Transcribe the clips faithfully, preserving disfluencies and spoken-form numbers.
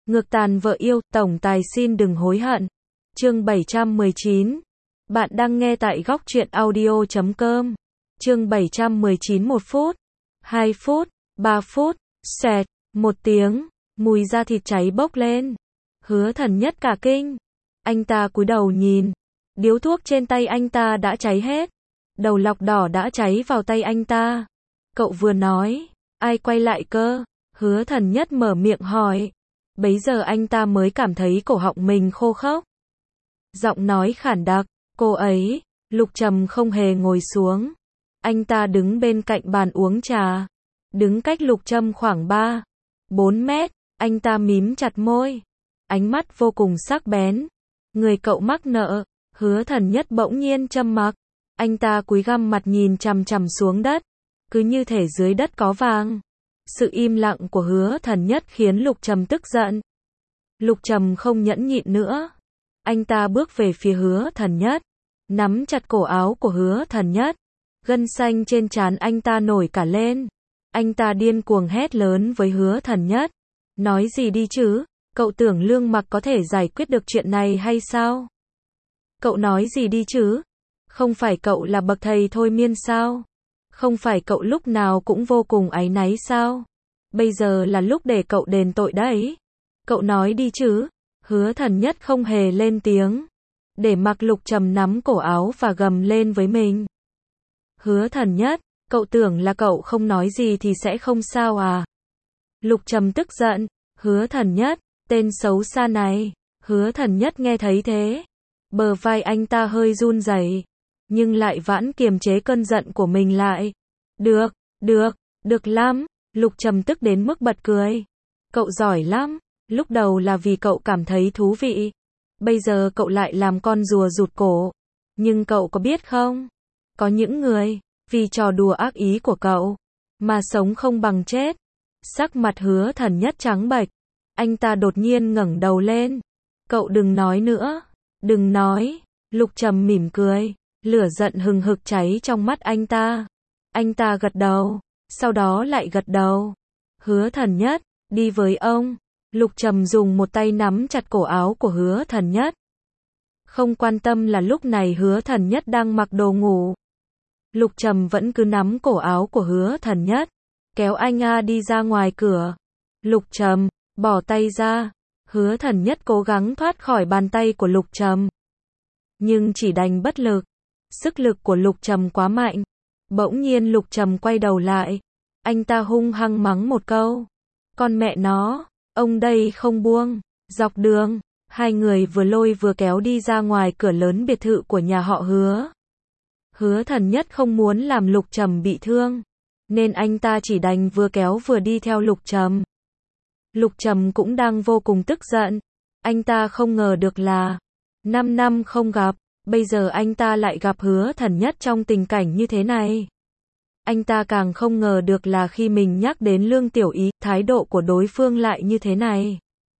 Ngược tàn vợ yêu, tổng tài xin đừng hối hận. Chương bảy trăm mười chín. Bạn đang nghe tại góc truyện audio chấm com. Chương bảy trăm mười chín. Một phút, hai phút, ba phút, xoẹt, một tiếng, mùi da thịt cháy bốc lên. Hứa Thần Nhất cả kinh. Anh ta cúi đầu nhìn. Điếu thuốc trên tay anh ta đã cháy hết. Đầu lọc đỏ đã cháy vào tay anh ta. Cậu vừa nói, ai quay lại cơ? Hứa Thần Nhất mở miệng hỏi. Bấy giờ anh ta mới cảm thấy cổ họng mình khô khốc. Giọng nói khản đặc, cô ấy, Lục Trầm không hề ngồi xuống. Anh ta đứng bên cạnh bàn uống trà. Đứng cách Lục Trầm khoảng ba, bốn mét, anh ta mím chặt môi. Ánh mắt vô cùng sắc bén. Người cậu mắc nợ. Hứa Thần Nhất bỗng nhiên trầm mặc. Anh ta cúi gằm mặt nhìn chằm chằm xuống đất. Cứ như thể dưới đất có vàng. Sự im lặng của Hứa Thần Nhất khiến Lục Trầm tức giận. Lục Trầm không nhẫn nhịn nữa. Anh ta bước về phía Hứa Thần Nhất. Nắm chặt cổ áo của Hứa Thần Nhất. Gân xanh trên trán anh ta nổi cả lên. Anh ta điên cuồng hét lớn với Hứa Thần Nhất. Nói gì đi chứ? Cậu tưởng Lương Mặc có thể giải quyết được chuyện này hay sao? Cậu nói gì đi chứ? Không phải cậu là bậc thầy thôi miên sao? Không phải cậu lúc nào cũng vô cùng áy náy sao? Bây giờ là lúc để cậu đền tội đấy. Cậu nói đi chứ? Hứa Thần Nhất không hề lên tiếng. Để mặc Lục Trầm nắm cổ áo và gầm lên với mình. Hứa Thần Nhất, cậu tưởng là cậu không nói gì thì sẽ không sao à? Lục Trầm tức giận. Hứa Thần Nhất, tên xấu xa này. Hứa Thần Nhất nghe thấy thế. Bờ vai anh ta hơi run rẩy, nhưng lại vãn kiềm chế cơn giận của mình lại. Được, được, được lắm. Lục Trầm tức đến mức bật cười. Cậu giỏi lắm. Lúc đầu là vì cậu cảm thấy thú vị. Bây giờ cậu lại làm con rùa rụt cổ. Nhưng cậu có biết không? Có những người, vì trò đùa ác ý của cậu, mà sống không bằng chết. Sắc mặt Hứa Thần Nhất trắng bệch. Anh ta đột nhiên ngẩng đầu lên. Cậu đừng nói nữa. Đừng nói. Lục Trầm mỉm cười. Lửa giận hừng hực cháy trong mắt anh ta. Anh ta gật đầu. Sau đó lại gật đầu. Hứa Thần Nhất, đi với ông. Lục Trầm dùng một tay nắm chặt cổ áo của Hứa Thần Nhất. Không quan tâm là lúc này Hứa Thần Nhất đang mặc đồ ngủ. Lục Trầm vẫn cứ nắm cổ áo của Hứa Thần Nhất. Kéo anh a đi ra ngoài cửa. Lục Trầm, bỏ tay ra. Hứa Thần Nhất cố gắng thoát khỏi bàn tay của Lục Trầm. Nhưng chỉ đành bất lực. Sức lực của Lục Trầm quá mạnh. Bỗng nhiên Lục Trầm quay đầu lại. Anh ta hung hăng mắng một câu. Con mẹ nó, ông đây không buông. Dọc đường, hai người vừa lôi vừa kéo đi ra ngoài cửa lớn biệt thự của nhà họ Hứa. Hứa Thần Nhất không muốn làm Lục Trầm bị thương, nên anh ta chỉ đành vừa kéo vừa đi theo Lục Trầm. Lục Trầm cũng đang vô cùng tức giận. Anh ta không ngờ được là năm năm không gặp, bây giờ anh ta lại gặp Hứa Thần Nhất trong tình cảnh như thế này. Anh ta càng không ngờ được là khi mình nhắc đến Lương Tiểu Ý, thái độ của đối phương lại như thế này.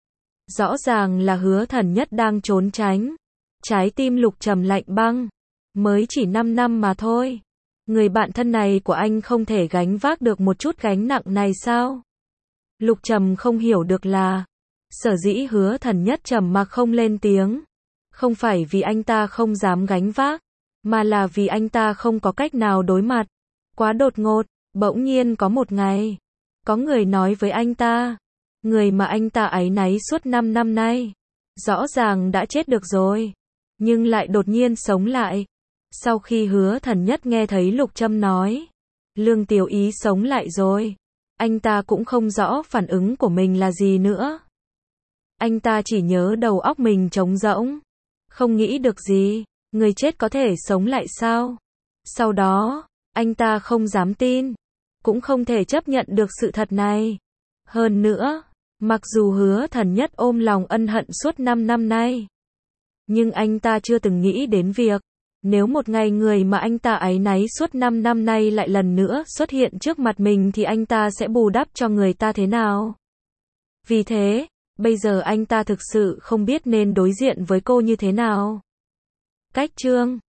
Rõ ràng là Hứa Thần Nhất đang trốn tránh. Trái tim Lục Trầm lạnh băng. Mới chỉ năm năm mà thôi. Người bạn thân này của anh không thể gánh vác được một chút gánh nặng này sao? Lục Trầm không hiểu được là sở dĩ Hứa Thần Nhất trầm mặc không lên tiếng. Không phải vì anh ta không dám gánh vác, mà là vì anh ta không có cách nào đối mặt. Quá đột ngột, bỗng nhiên có một ngày, có người nói với anh ta, người mà anh ta áy náy suốt năm năm nay, rõ ràng đã chết được rồi, nhưng lại đột nhiên sống lại. Sau khi Hứa Thần Nhất nghe thấy Lục Trầm nói, Lương Tiểu Ý sống lại rồi, anh ta cũng không rõ phản ứng của mình là gì nữa. Anh ta chỉ nhớ đầu óc mình trống rỗng, không nghĩ được gì, người chết có thể sống lại sao? Sau đó, anh ta không dám tin, cũng không thể chấp nhận được sự thật này. Hơn nữa, mặc dù Hứa Thần Nhất ôm lòng ân hận suốt năm năm nay, nhưng anh ta chưa từng nghĩ đến việc, nếu một ngày người mà anh ta áy náy suốt năm năm nay lại lần nữa xuất hiện trước mặt mình thì anh ta sẽ bù đắp cho người ta thế nào. Vì thế, bây giờ anh ta thực sự không biết nên đối diện với cô như thế nào. Cách chương